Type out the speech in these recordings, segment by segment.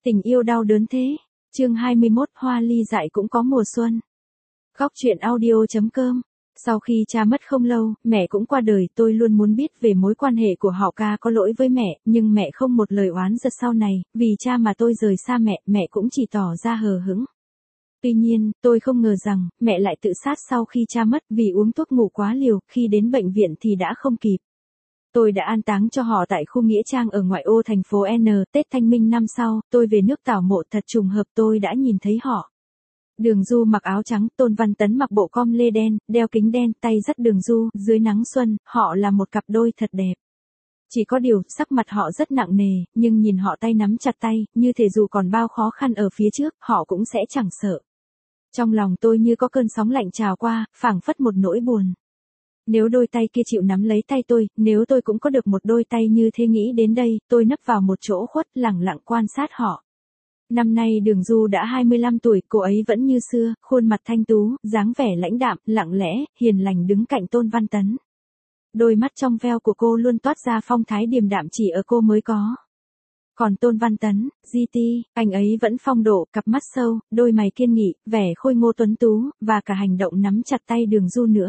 Tình yêu đau đớn thế. Chương 21 Hoa ly dại cũng có mùa xuân. Góc truyện audio.com. Sau khi cha mất không lâu, mẹ cũng qua đời, tôi luôn muốn biết về mối quan hệ của họ ca có lỗi với mẹ, nhưng mẹ không một lời oán giận sau này, vì cha mà tôi rời xa mẹ, mẹ cũng chỉ tỏ ra hờ hững. Tuy nhiên, tôi không ngờ rằng, mẹ lại tự sát sau khi cha mất vì uống thuốc ngủ quá liều, khi đến bệnh viện thì đã không kịp. Tôi đã an táng cho họ tại khu nghĩa trang ở ngoại ô thành phố N. Tết Thanh Minh năm sau, tôi về nước tảo mộ, thật trùng hợp tôi đã nhìn thấy họ. Đường Du mặc áo trắng, Tôn Văn Tấn mặc bộ com lê đen, đeo kính đen, tay dắt Đường Du, dưới nắng xuân, họ là một cặp đôi thật đẹp. Chỉ có điều, sắc mặt họ rất nặng nề, nhưng nhìn họ tay nắm chặt tay, như thể dù còn bao khó khăn ở phía trước, họ cũng sẽ chẳng sợ. Trong lòng tôi như có cơn sóng lạnh trào qua, phảng phất một nỗi buồn. Nếu đôi tay kia chịu nắm lấy tay tôi, nếu tôi cũng có được một đôi tay như thế, nghĩ đến đây, tôi nấp vào một chỗ khuất, lẳng lặng quan sát họ. Năm nay Đường Du đã 25 tuổi, cô ấy vẫn như xưa, khuôn mặt thanh tú, dáng vẻ lãnh đạm, lặng lẽ, hiền lành đứng cạnh Tôn Văn Tấn. Đôi mắt trong veo của cô luôn toát ra phong thái điềm đạm chỉ ở cô mới có. Còn Tôn Văn Tấn, GT, anh ấy vẫn phong độ, cặp mắt sâu, đôi mày kiên nghị, vẻ khôi ngô tuấn tú, và cả hành động nắm chặt tay Đường Du nữa.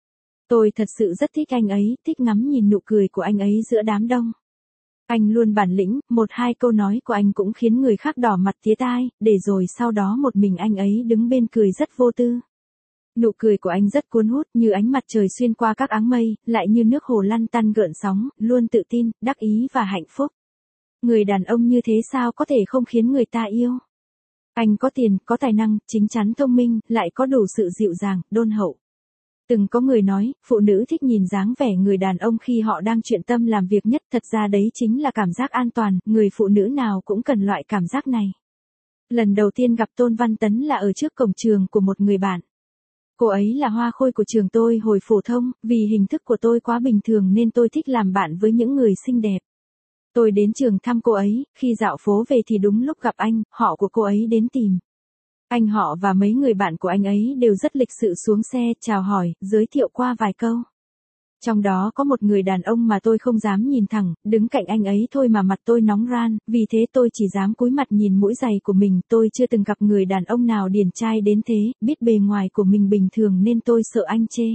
Tôi thật sự rất thích anh ấy, thích ngắm nhìn nụ cười của anh ấy giữa đám đông. Anh luôn bản lĩnh, một hai câu nói của anh cũng khiến người khác đỏ mặt tía tai, để rồi sau đó một mình anh ấy đứng bên cười rất vô tư. Nụ cười của anh rất cuốn hút, như ánh mặt trời xuyên qua các áng mây, lại như nước hồ lăn tăn gợn sóng, luôn tự tin, đắc ý và hạnh phúc. Người đàn ông như thế sao có thể không khiến người ta yêu? Anh có tiền, có tài năng, chín chắn thông minh, lại có đủ sự dịu dàng, đôn hậu. Từng có người nói, phụ nữ thích nhìn dáng vẻ người đàn ông khi họ đang chuyện tâm làm việc nhất, thật ra đấy chính là cảm giác an toàn, người phụ nữ nào cũng cần loại cảm giác này. Lần đầu tiên gặp Tôn Văn Tấn là ở trước cổng trường của một người bạn. Cô ấy là hoa khôi của trường tôi hồi phổ thông, vì hình thức của tôi quá bình thường nên tôi thích làm bạn với những người xinh đẹp. Tôi đến trường thăm cô ấy, khi dạo phố về thì đúng lúc gặp anh, họ của cô ấy đến tìm. Anh họ và mấy người bạn của anh ấy đều rất lịch sự xuống xe, chào hỏi, giới thiệu qua vài câu. Trong đó có một người đàn ông mà tôi không dám nhìn thẳng, đứng cạnh anh ấy thôi mà mặt tôi nóng ran, vì thế tôi chỉ dám cúi mặt nhìn mũi giày của mình, tôi chưa từng gặp người đàn ông nào điển trai đến thế, biết bề ngoài của mình bình thường nên tôi sợ anh chê.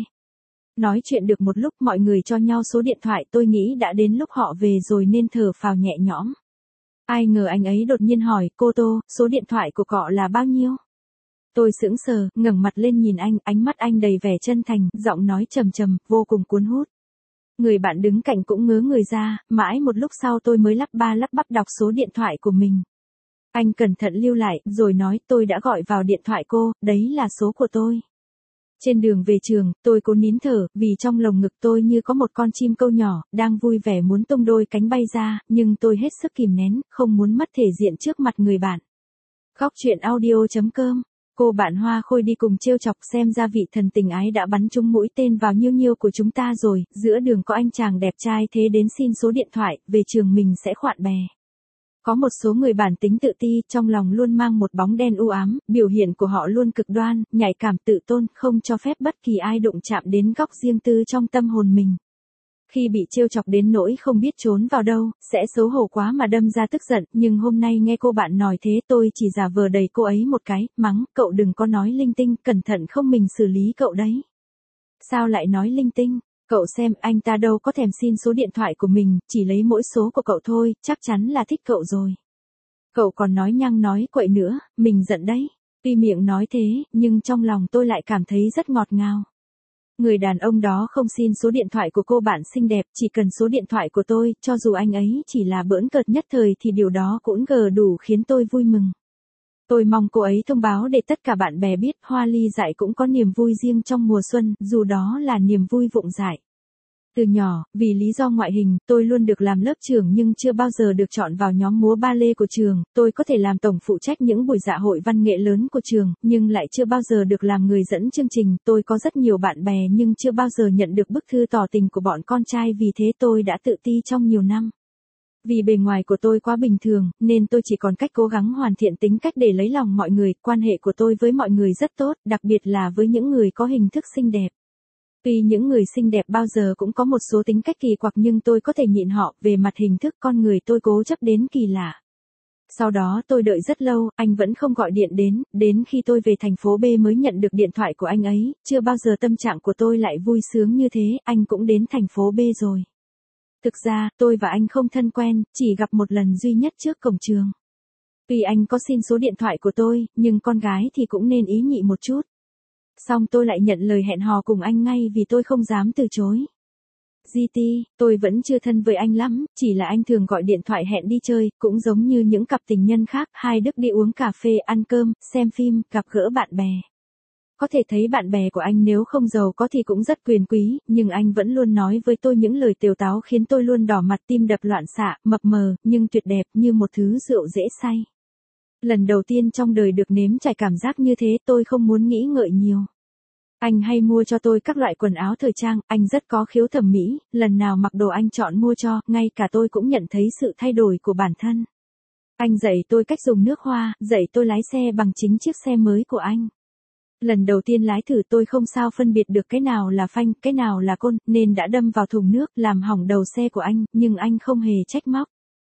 Nói chuyện được một lúc mọi người cho nhau số điện thoại, tôi nghĩ đã đến lúc họ về rồi nên thở phào nhẹ nhõm. Ai ngờ anh ấy đột nhiên hỏi, cô Tô, số điện thoại của cọ là bao nhiêu? Tôi sững sờ, ngẩng mặt lên nhìn anh, ánh mắt anh đầy vẻ chân thành, giọng nói trầm trầm, vô cùng cuốn hút. Người bạn đứng cạnh cũng ngớ người ra, mãi một lúc sau tôi mới lắp ba lắp bắp đọc số điện thoại của mình. Anh cẩn thận lưu lại, rồi nói, tôi đã gọi vào điện thoại cô, đấy là số của tôi. Trên đường về trường, tôi cố nín thở, vì trong lồng ngực tôi như có một con chim câu nhỏ, đang vui vẻ muốn tung đôi cánh bay ra, nhưng tôi hết sức kìm nén, không muốn mất thể diện trước mặt người bạn. Góc truyện audio.com. Cô bạn hoa khôi đi cùng trêu chọc, xem ra vị thần tình ái đã bắn trúng mũi tên vào nhiêu nhiêu của chúng ta rồi, giữa đường có anh chàng đẹp trai thế đến xin số điện thoại, về trường mình sẽ khoạn bè. Có một số người bản tính tự ti, trong lòng luôn mang một bóng đen u ám, biểu hiện của họ luôn cực đoan, nhạy cảm, tự tôn, không cho phép bất kỳ ai đụng chạm đến góc riêng tư trong tâm hồn mình. Khi bị trêu chọc đến nỗi không biết trốn vào đâu, sẽ xấu hổ quá mà đâm ra tức giận, nhưng hôm nay nghe cô bạn nói thế tôi chỉ giả vờ đẩy cô ấy một cái, mắng, cậu đừng có nói linh tinh, cẩn thận không mình xử lý cậu đấy. Sao lại nói linh tinh? Cậu xem, anh ta đâu có thèm xin số điện thoại của mình, chỉ lấy mỗi số của cậu thôi, chắc chắn là thích cậu rồi. Cậu còn nói nhăng nói quậy nữa, mình giận đấy. Tuy miệng nói thế, nhưng trong lòng tôi lại cảm thấy rất ngọt ngào. Người đàn ông đó không xin số điện thoại của cô bạn xinh đẹp, chỉ cần số điện thoại của tôi, cho dù anh ấy chỉ là bỡn cợt nhất thời thì điều đó cũng đủ khiến tôi vui mừng. Tôi mong cô ấy thông báo để tất cả bạn bè biết, hoa ly dại cũng có niềm vui riêng trong mùa xuân, dù đó là niềm vui vụng dại. Từ nhỏ, vì lý do ngoại hình, tôi luôn được làm lớp trưởng nhưng chưa bao giờ được chọn vào nhóm múa ba lê của trường, tôi có thể làm tổng phụ trách những buổi dạ hội văn nghệ lớn của trường, nhưng lại chưa bao giờ được làm người dẫn chương trình, tôi có rất nhiều bạn bè nhưng chưa bao giờ nhận được bức thư tỏ tình của bọn con trai, vì thế tôi đã tự ti trong nhiều năm. Vì bề ngoài của tôi quá bình thường, nên tôi chỉ còn cách cố gắng hoàn thiện tính cách để lấy lòng mọi người, quan hệ của tôi với mọi người rất tốt, đặc biệt là với những người có hình thức xinh đẹp. Tuy những người xinh đẹp bao giờ cũng có một số tính cách kỳ quặc nhưng tôi có thể nhịn họ, về mặt hình thức con người tôi cố chấp đến kỳ lạ. Sau đó tôi đợi rất lâu, anh vẫn không gọi điện đến khi tôi về thành phố B mới nhận được điện thoại của anh ấy, chưa bao giờ tâm trạng của tôi lại vui sướng như thế, anh cũng đến thành phố B rồi. Thực ra, tôi và anh không thân quen, chỉ gặp một lần duy nhất trước cổng trường. Tuy anh có xin số điện thoại của tôi, nhưng con gái thì cũng nên ý nhị một chút. Xong tôi lại nhận lời hẹn hò cùng anh ngay vì tôi không dám từ chối. GT, tôi vẫn chưa thân với anh lắm, chỉ là anh thường gọi điện thoại hẹn đi chơi, cũng giống như những cặp tình nhân khác, hai đứa đi uống cà phê, ăn cơm, xem phim, gặp gỡ bạn bè. Có thể thấy bạn bè của anh nếu không giàu có thì cũng rất quyền quý, nhưng anh vẫn luôn nói với tôi những lời tều táo khiến tôi luôn đỏ mặt tim đập loạn xạ, mập mờ, nhưng tuyệt đẹp như một thứ rượu dễ say. Lần đầu tiên trong đời được nếm trải cảm giác như thế tôi không muốn nghĩ ngợi nhiều. Anh hay mua cho tôi các loại quần áo thời trang, anh rất có khiếu thẩm mỹ, lần nào mặc đồ anh chọn mua cho, ngay cả tôi cũng nhận thấy sự thay đổi của bản thân. Anh dạy tôi cách dùng nước hoa, dạy tôi lái xe bằng chính chiếc xe mới của anh. Lần đầu tiên lái thử tôi không sao phân biệt được cái nào là phanh, cái nào là côn, nên đã đâm vào thùng nước, làm hỏng đầu xe của anh, nhưng anh không hề trách móc.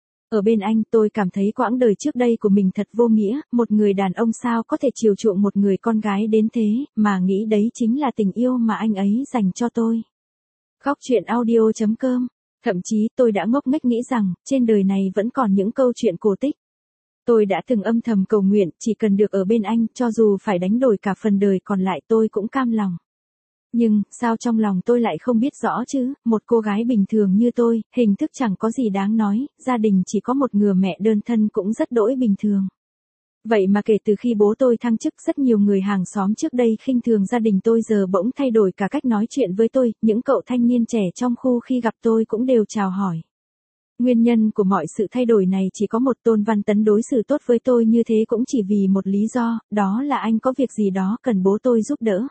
Ở bên anh tôi cảm thấy quãng đời trước đây của mình thật vô nghĩa, một người đàn ông sao có thể chiều chuộng một người con gái đến thế, mà nghĩ đấy chính là tình yêu mà anh ấy dành cho tôi. Góc truyện audio.com. Thậm chí tôi đã ngốc nghếch nghĩ rằng, trên đời này vẫn còn những câu chuyện cổ tích. Tôi đã từng âm thầm cầu nguyện, chỉ cần được ở bên anh, cho dù phải đánh đổi cả phần đời còn lại tôi cũng cam lòng. Nhưng, sao trong lòng tôi lại không biết rõ chứ, một cô gái bình thường như tôi, hình thức chẳng có gì đáng nói, gia đình chỉ có một người mẹ đơn thân cũng rất đỗi bình thường. Vậy mà kể từ khi bố tôi thăng chức, rất nhiều người hàng xóm trước đây khinh thường gia đình tôi giờ bỗng thay đổi cả cách nói chuyện với tôi, những cậu thanh niên trẻ trong khu khi gặp tôi cũng đều chào hỏi. Nguyên nhân của mọi sự thay đổi này chỉ có một, Tôn Văn Tấn đối xử tốt với tôi như thế cũng chỉ vì một lý do, đó là anh có việc gì đó cần bố tôi giúp đỡ.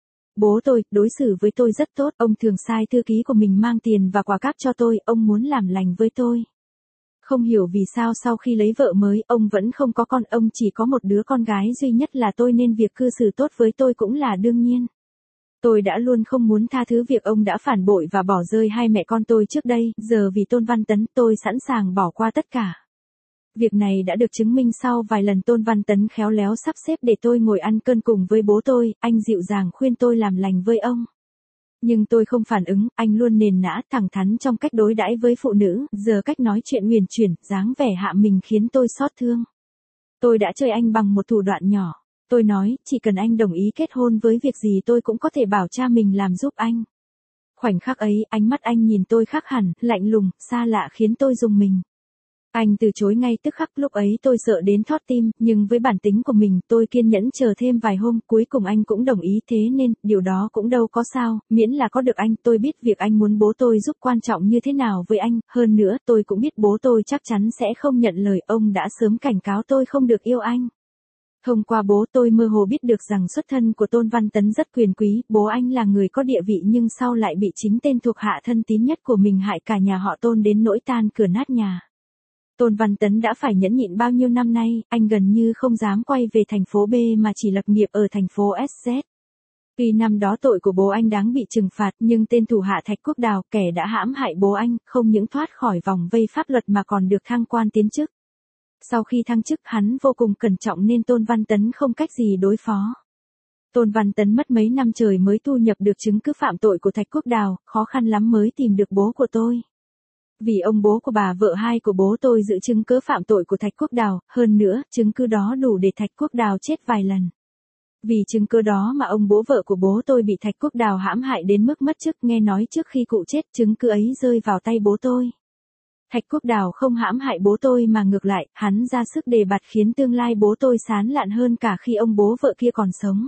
Bố tôi, đối xử với tôi rất tốt, ông thường sai thư ký của mình mang tiền và quà cáp cho tôi, ông muốn làm lành với tôi. Không hiểu vì sao sau khi lấy vợ mới, ông vẫn không có con, ông chỉ có một đứa con gái duy nhất là tôi nên việc cư xử tốt với tôi cũng là đương nhiên. Tôi đã luôn không muốn tha thứ việc ông đã phản bội và bỏ rơi hai mẹ con tôi trước đây, giờ vì Tôn Văn Tấn tôi sẵn sàng bỏ qua tất cả. Việc này đã được chứng minh sau vài lần Tôn Văn Tấn khéo léo sắp xếp để tôi ngồi ăn cơm cùng với bố tôi, anh dịu dàng khuyên tôi làm lành với ông. Nhưng tôi không phản ứng, anh luôn nền nã, thẳng thắn trong cách đối đãi với phụ nữ, giờ cách nói chuyện huyền chuyển, dáng vẻ hạ mình khiến tôi xót thương. Tôi đã chơi anh bằng một thủ đoạn nhỏ. Tôi nói, chỉ cần anh đồng ý kết hôn với việc gì tôi cũng có thể bảo cha mình làm giúp anh. Khoảnh khắc ấy, ánh mắt anh nhìn tôi khác hẳn, lạnh lùng, xa lạ khiến tôi rùng mình. Anh từ chối ngay tức khắc, lúc ấy tôi sợ đến thót tim, nhưng với bản tính của mình, tôi kiên nhẫn chờ thêm vài hôm, cuối cùng anh cũng đồng ý, thế nên, điều đó cũng đâu có sao, miễn là có được anh, tôi biết việc anh muốn bố tôi giúp quan trọng như thế nào với anh, hơn nữa, tôi cũng biết bố tôi chắc chắn sẽ không nhận lời, ông đã sớm cảnh cáo tôi không được yêu anh. Thông qua bố tôi mơ hồ biết được rằng xuất thân của Tôn Văn Tấn rất quyền quý, bố anh là người có địa vị nhưng sau lại bị chính tên thuộc hạ thân tín nhất của mình hại cả nhà họ Tôn đến nỗi tan cửa nát nhà. Tôn Văn Tấn đã phải nhẫn nhịn bao nhiêu năm nay, anh gần như không dám quay về thành phố B mà chỉ lập nghiệp ở thành phố SZ. Tuy năm đó tội của bố anh đáng bị trừng phạt nhưng tên thủ hạ Thạch Quốc Đào, kẻ đã hãm hại bố anh, không những thoát khỏi vòng vây pháp luật mà còn được thăng quan tiến chức. Sau khi thăng chức hắn vô cùng cẩn trọng nên Tôn Văn Tấn không cách gì đối phó. Tôn Văn Tấn mất mấy năm trời mới thu nhập được chứng cứ phạm tội của Thạch Quốc Đào, khó khăn lắm mới tìm được bố của tôi. Vì ông bố của bà vợ hai của bố tôi giữ chứng cứ phạm tội của Thạch Quốc Đào, hơn nữa, chứng cứ đó đủ để Thạch Quốc Đào chết vài lần. Vì chứng cứ đó mà ông bố vợ của bố tôi bị Thạch Quốc Đào hãm hại đến mức mất chức, nghe nói trước khi cụ chết chứng cứ ấy rơi vào tay bố tôi. Thạch Quốc Đào không hãm hại bố tôi mà ngược lại, hắn ra sức đề bạt khiến tương lai bố tôi sáng lạn hơn cả khi ông bố vợ kia còn sống.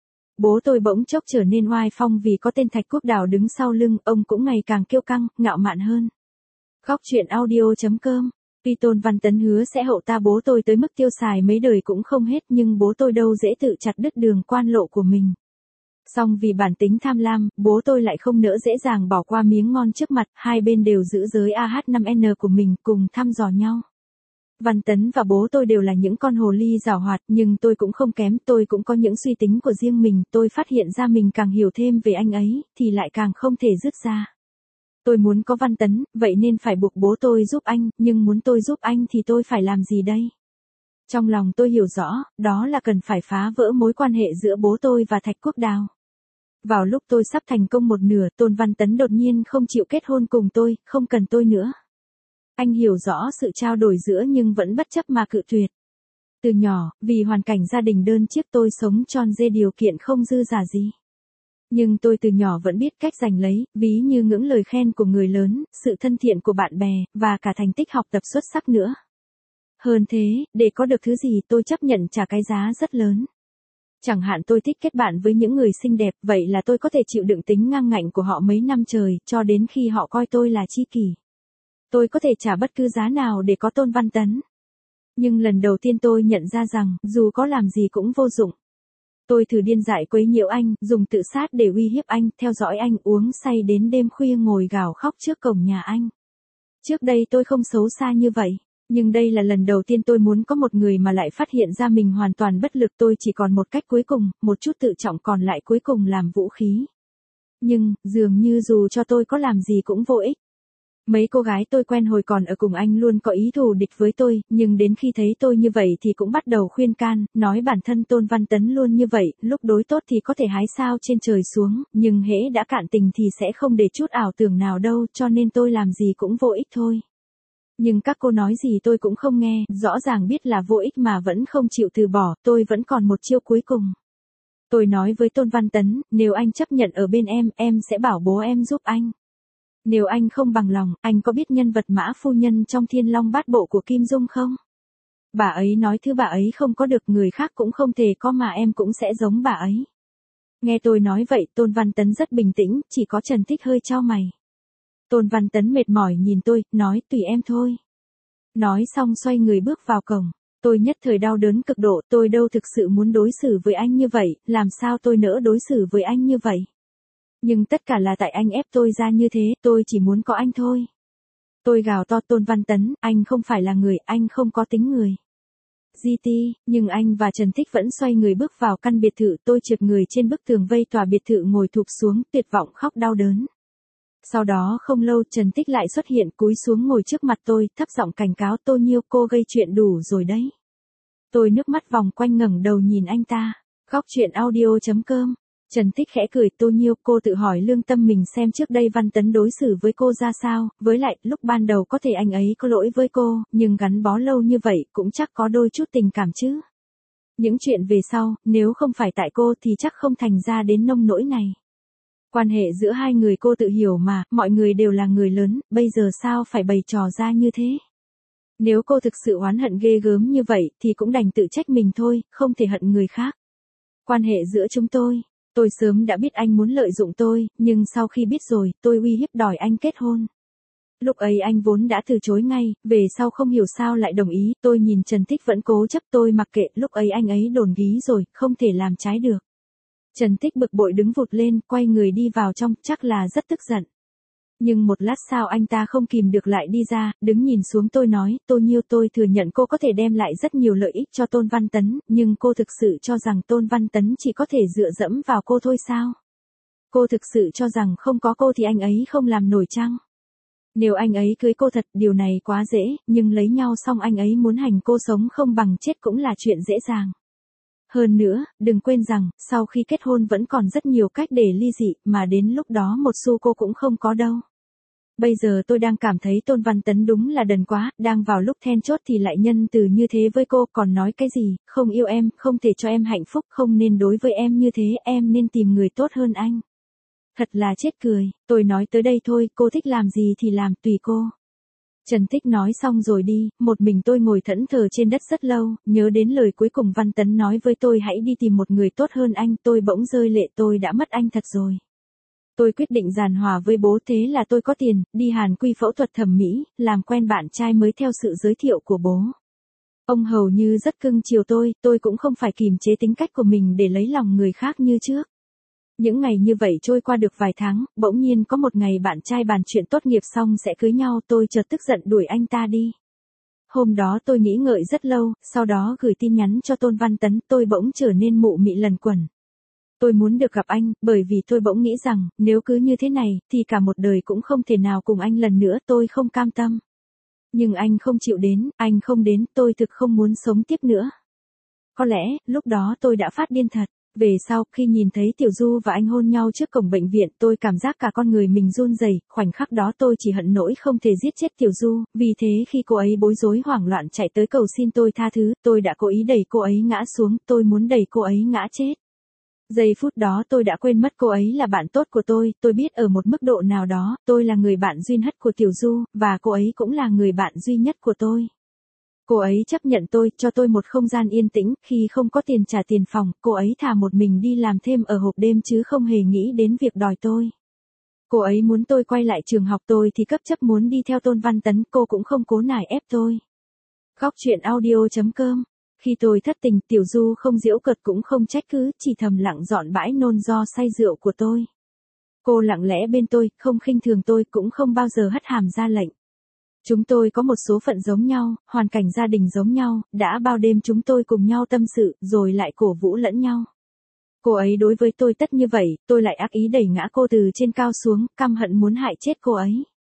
Bố tôi bỗng chốc trở nên oai phong vì có tên Thạch Quốc Đào đứng sau lưng, ông cũng ngày càng kiêu căng, ngạo mạn hơn. Góc truyện audio.com. Tuy Tôn Văn Tấn hứa sẽ hậu ta bố tôi tới mức tiêu xài mấy đời cũng không hết nhưng bố tôi đâu dễ tự chặt đứt đường quan lộ của mình. Song vì bản tính tham lam, bố tôi lại không nỡ dễ dàng bỏ qua miếng ngon trước mặt, hai bên đều giữ giới AH5N của mình cùng thăm dò nhau. Văn Tấn và bố tôi đều là những con hồ ly giảo hoạt nhưng tôi cũng không kém, tôi cũng có những suy tính của riêng mình, tôi phát hiện ra mình càng hiểu thêm về anh ấy, thì lại càng không thể dứt ra. Tôi muốn có Văn Tấn, vậy nên phải buộc bố tôi giúp anh, nhưng muốn tôi giúp anh thì tôi phải làm gì đây? Trong lòng tôi hiểu rõ, đó là cần phải phá vỡ mối quan hệ giữa bố tôi và Thạch Quốc Đào. Vào lúc tôi sắp thành công một nửa, Tôn Văn Tấn đột nhiên không chịu kết hôn cùng tôi, không cần tôi nữa. Anh hiểu rõ sự trao đổi giữa nhưng vẫn bất chấp mà cự tuyệt. Từ nhỏ, vì hoàn cảnh gia đình đơn chiếc tôi sống tròn dê điều kiện không dư giả gì. Nhưng tôi từ nhỏ vẫn biết cách giành lấy, ví như ngưỡng lời khen của người lớn, sự thân thiện của bạn bè, và cả thành tích học tập xuất sắc nữa. Hơn thế, để có được thứ gì tôi chấp nhận trả cái giá rất lớn. Chẳng hạn tôi thích kết bạn với những người xinh đẹp, vậy là tôi có thể chịu đựng tính ngang ngạnh của họ mấy năm trời, cho đến khi họ coi tôi là tri kỷ. Tôi có thể trả bất cứ giá nào để có Tôn Văn Tấn. Nhưng lần đầu tiên tôi nhận ra rằng, dù có làm gì cũng vô dụng. Tôi thử điên dại quấy nhiễu anh, dùng tự sát để uy hiếp anh, theo dõi anh, uống say đến đêm khuya ngồi gào khóc trước cổng nhà anh. Trước đây tôi không xấu xa như vậy. Nhưng đây là lần đầu tiên tôi muốn có một người mà lại phát hiện ra mình hoàn toàn bất lực. Tôi chỉ còn một cách cuối cùng, một chút tự trọng còn lại cuối cùng làm vũ khí. Nhưng, dường như dù cho tôi có làm gì cũng vô ích. Mấy cô gái tôi quen hồi còn ở cùng anh luôn có ý thù địch với tôi, nhưng đến khi thấy tôi như vậy thì cũng bắt đầu khuyên can, nói bản thân Tôn Văn Tấn luôn như vậy, lúc đối tốt thì có thể hái sao trên trời xuống, nhưng hễ đã cạn tình thì sẽ không để chút ảo tưởng nào đâu, cho nên tôi làm gì cũng vô ích thôi. Nhưng các cô nói gì tôi cũng không nghe, rõ ràng biết là vô ích mà vẫn không chịu từ bỏ, tôi vẫn còn một chiêu cuối cùng. Tôi nói với Tôn Văn Tấn, nếu anh chấp nhận ở bên em sẽ bảo bố em giúp anh. Nếu anh không bằng lòng, anh có biết nhân vật Mã phu nhân trong Thiên Long Bát Bộ của Kim Dung không? Bà ấy nói thứ bà ấy không có được người khác cũng không thể có mà em cũng sẽ giống bà ấy. Nghe tôi nói vậy, Tôn Văn Tấn rất bình tĩnh, chỉ có Trần Tích hơi chau mày. Tôn Văn Tấn mệt mỏi nhìn tôi, nói tùy em thôi. Nói xong xoay người bước vào cổng. Tôi nhất thời đau đớn cực độ, tôi đâu thực sự muốn đối xử với anh như vậy, làm sao tôi nỡ đối xử với anh như vậy. Nhưng tất cả là tại anh ép tôi ra như thế, tôi chỉ muốn có anh thôi. Tôi gào to Tôn Văn Tấn, anh không phải là người, anh không có tính người. GT, nhưng anh và Trần Tích vẫn xoay người bước vào căn biệt thự, tôi trượt người trên bức tường vây tòa biệt thự ngồi thụp xuống, tuyệt vọng khóc đau đớn. Sau đó không lâu Trần Tích lại xuất hiện cúi xuống ngồi trước mặt tôi, thấp giọng cảnh cáo Tô Nhiêu cô gây chuyện đủ rồi đấy. Tôi nước mắt vòng quanh ngẩng đầu nhìn anh ta. Góc chuyện audio.com. Trần Tích khẽ cười Tô Nhiêu cô tự hỏi lương tâm mình xem trước đây Văn Tấn đối xử với cô ra sao, với lại lúc ban đầu có thể anh ấy có lỗi với cô, nhưng gắn bó lâu như vậy cũng chắc có đôi chút tình cảm chứ. Những chuyện về sau, nếu không phải tại cô thì chắc không thành ra đến nông nỗi này. Quan hệ giữa hai người cô tự hiểu mà, mọi người đều là người lớn, bây giờ sao phải bày trò ra như thế. Nếu cô thực sự oán hận ghê gớm như vậy thì cũng đành tự trách mình thôi, không thể hận người khác. Quan hệ giữa chúng tôi sớm đã biết anh muốn lợi dụng tôi, nhưng sau khi biết rồi, tôi uy hiếp đòi anh kết hôn. Lúc ấy anh vốn đã từ chối ngay, về sau không hiểu sao lại đồng ý, tôi nhìn Trần Tích vẫn cố chấp tôi mặc kệ, lúc ấy anh ấy đồn gí rồi, không thể làm trái được. Trần Tích bực bội đứng vụt lên, quay người đi vào trong, chắc là rất tức giận. Nhưng một lát sau anh ta không kìm được lại đi ra, đứng nhìn xuống tôi nói, Tô Nhiêu tôi thừa nhận cô có thể đem lại rất nhiều lợi ích cho Tôn Văn Tấn, nhưng cô thực sự cho rằng Tôn Văn Tấn chỉ có thể dựa dẫm vào cô thôi sao? Cô thực sự cho rằng không có cô thì anh ấy không làm nổi chăng? Nếu anh ấy cưới cô thật, điều này quá dễ, nhưng lấy nhau xong anh ấy muốn hành cô sống không bằng chết cũng là chuyện dễ dàng. Hơn nữa, đừng quên rằng, sau khi kết hôn vẫn còn rất nhiều cách để ly dị, mà đến lúc đó một xu cô cũng không có đâu. Bây giờ tôi đang cảm thấy Tôn Văn Tấn đúng là đần quá, đang vào lúc then chốt thì lại nhân từ như thế với cô, còn nói cái gì, không yêu em, không thể cho em hạnh phúc, không nên đối với em như thế, em nên tìm người tốt hơn anh. Thật là chết cười, tôi nói tới đây thôi, cô thích làm gì thì làm, tùy cô. Trần Tích nói xong rồi đi, một mình tôi ngồi thẫn thờ trên đất rất lâu, nhớ đến lời cuối cùng Văn Tấn nói với tôi hãy đi tìm một người tốt hơn anh, tôi bỗng rơi lệ tôi đã mất anh thật rồi. Tôi quyết định giàn hòa với bố thế là tôi có tiền, đi Hàn Quy phẫu thuật thẩm mỹ, làm quen bạn trai mới theo sự giới thiệu của bố. Ông hầu như rất cưng chiều tôi cũng không phải kìm chế tính cách của mình để lấy lòng người khác như trước. Những ngày như vậy trôi qua được vài tháng, bỗng nhiên có một ngày bạn trai bàn chuyện tốt nghiệp xong sẽ cưới nhau, tôi chợt tức giận đuổi anh ta đi. Hôm đó tôi nghĩ ngợi rất lâu, sau đó gửi tin nhắn cho Tôn Văn Tấn, tôi bỗng trở nên mụ mị lần quẩn. Tôi muốn được gặp anh, bởi vì tôi bỗng nghĩ rằng, nếu cứ như thế này, thì cả một đời cũng không thể nào cùng anh lần nữa, tôi không cam tâm. Nhưng anh không chịu đến, anh không đến, tôi thực không muốn sống tiếp nữa. Có lẽ, lúc đó tôi đã phát điên thật. Về sau, khi nhìn thấy Tiểu Du và anh hôn nhau trước cổng bệnh viện, tôi cảm giác cả con người mình run rẩy. Khoảnh khắc đó tôi chỉ hận nỗi không thể giết chết Tiểu Du, vì thế khi cô ấy bối rối hoảng loạn chạy tới cầu xin tôi tha thứ, tôi đã cố ý đẩy cô ấy ngã xuống, tôi muốn đẩy cô ấy ngã chết. Giây phút đó tôi đã quên mất cô ấy là bạn tốt của tôi biết ở một mức độ nào đó, tôi là người bạn duy nhất của Tiểu Du, và cô ấy cũng là người bạn duy nhất của tôi. Cô ấy chấp nhận tôi, cho tôi một không gian yên tĩnh, khi không có tiền trả tiền phòng, cô ấy thà một mình đi làm thêm ở hộp đêm chứ không hề nghĩ đến việc đòi tôi. Cô ấy muốn tôi quay lại trường học, tôi thì cấp chấp muốn đi theo Tôn Văn Tấn, cô cũng không cố nài ép tôi. Góc truyện audio.com. Khi tôi thất tình, Tiểu Du không giễu cợt cũng không trách cứ, chỉ thầm lặng dọn bãi nôn do say rượu của tôi. Cô lặng lẽ bên tôi, không khinh thường tôi, cũng không bao giờ hất hàm ra lệnh. Chúng tôi có một số phận giống nhau, hoàn cảnh gia đình giống nhau, đã bao đêm chúng tôi cùng nhau tâm sự, rồi lại cổ vũ lẫn nhau. Cô ấy đối với tôi tất như vậy, tôi lại ác ý đẩy ngã cô từ trên cao xuống, căm hận muốn hại chết cô ấy.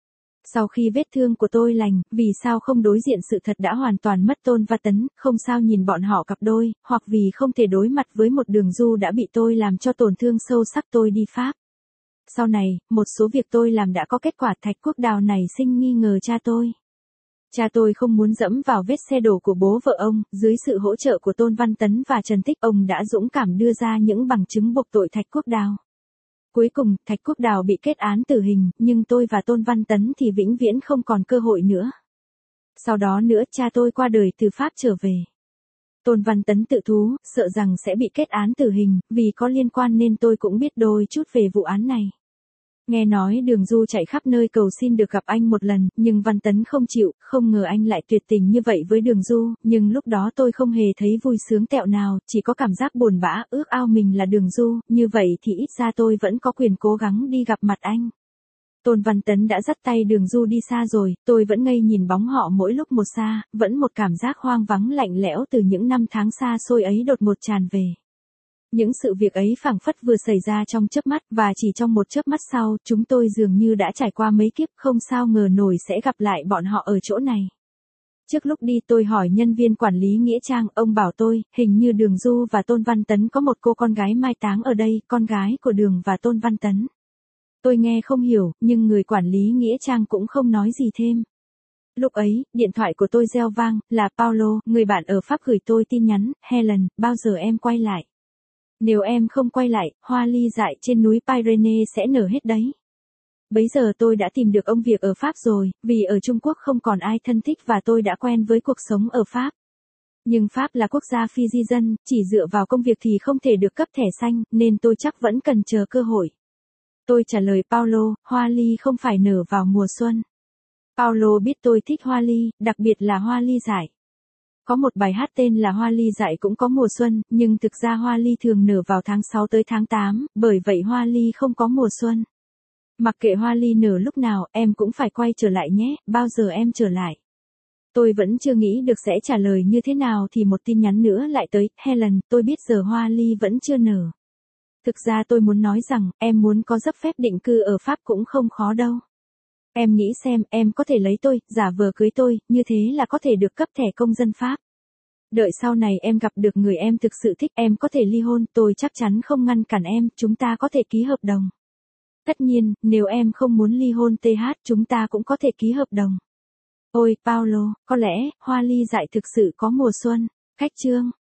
Sau khi vết thương của tôi lành, vì sao không đối diện sự thật đã hoàn toàn mất Tôn Văn Tấn, không sao nhìn bọn họ cặp đôi, hoặc vì không thể đối mặt với một Đường Du đã bị tôi làm cho tổn thương sâu sắc, tôi đi Pháp. Sau này, một số việc tôi làm đã có kết quả. Thạch Quốc Đào này sinh nghi ngờ cha tôi. Cha tôi không muốn dẫm vào vết xe đổ của bố vợ ông, dưới sự hỗ trợ của Tôn Văn Tấn và Trần Tích, ông đã dũng cảm đưa ra những bằng chứng buộc tội Thạch Quốc Đào. Cuối cùng, Thạch Quốc Đào bị kết án tử hình, nhưng tôi và Tôn Văn Tấn thì vĩnh viễn không còn cơ hội nữa. Sau đó nữa, cha tôi qua đời từ Pháp trở về. Tôn Văn Tấn tự thú, sợ rằng sẽ bị kết án tử hình, vì có liên quan nên tôi cũng biết đôi chút về vụ án này. Nghe nói Đường Du chạy khắp nơi cầu xin được gặp anh một lần, nhưng Văn Tấn không chịu, không ngờ anh lại tuyệt tình như vậy với Đường Du, nhưng lúc đó tôi không hề thấy vui sướng tẹo nào, chỉ có cảm giác buồn bã, ước ao mình là Đường Du, như vậy thì ít ra tôi vẫn có quyền cố gắng đi gặp mặt anh. Tôn Văn Tấn đã dắt tay Đường Du đi xa rồi, tôi vẫn ngây nhìn bóng họ mỗi lúc một xa, vẫn một cảm giác hoang vắng lạnh lẽo từ những năm tháng xa xôi ấy đột ngột tràn về. Những sự việc ấy phảng phất vừa xảy ra trong chớp mắt, và chỉ trong một chớp mắt sau, chúng tôi dường như đã trải qua mấy kiếp, không sao ngờ nổi sẽ gặp lại bọn họ ở chỗ này. Trước lúc đi tôi hỏi nhân viên quản lý nghĩa trang, ông bảo tôi, hình như Đường Du và Tôn Văn Tấn có một cô con gái mai táng ở đây, con gái của Đường và Tôn Văn Tấn. Tôi nghe không hiểu, nhưng người quản lý nghĩa trang cũng không nói gì thêm. Lúc ấy, điện thoại của tôi reo vang, là Paulo, người bạn ở Pháp gửi tôi tin nhắn, Helen, bao giờ em quay lại? Nếu em không quay lại, hoa ly dại trên núi Pyrenees sẽ nở hết đấy. Bấy giờ tôi đã tìm được ông việc ở Pháp rồi, vì ở Trung Quốc không còn ai thân thích và tôi đã quen với cuộc sống ở Pháp. Nhưng Pháp là quốc gia phi di dân, chỉ dựa vào công việc thì không thể được cấp thẻ xanh, nên tôi chắc vẫn cần chờ cơ hội. Tôi trả lời Paulo, hoa ly không phải nở vào mùa xuân. Paulo biết tôi thích hoa ly, đặc biệt là hoa ly dại. Có một bài hát tên là Hoa ly dại cũng có mùa xuân, nhưng thực ra hoa ly thường nở vào tháng 6 tới tháng 8, bởi vậy hoa ly không có mùa xuân. Mặc kệ hoa ly nở lúc nào, em cũng phải quay trở lại nhé, bao giờ em trở lại? Tôi vẫn chưa nghĩ được sẽ trả lời như thế nào thì một tin nhắn nữa lại tới, Helen, tôi biết giờ hoa ly vẫn chưa nở. Thực ra tôi muốn nói rằng, em muốn có giấy phép định cư ở Pháp cũng không khó đâu. Em nghĩ xem, em có thể lấy tôi, giả vờ cưới tôi, như thế là có thể được cấp thẻ công dân Pháp. Đợi sau này em gặp được người em thực sự thích, em có thể ly hôn, tôi chắc chắn không ngăn cản em, chúng ta có thể ký hợp đồng. Tất nhiên, nếu em không muốn ly hôn chúng ta cũng có thể ký hợp đồng. Ôi, Paulo, có lẽ, hoa ly dại thực sự có mùa xuân. Khách chương.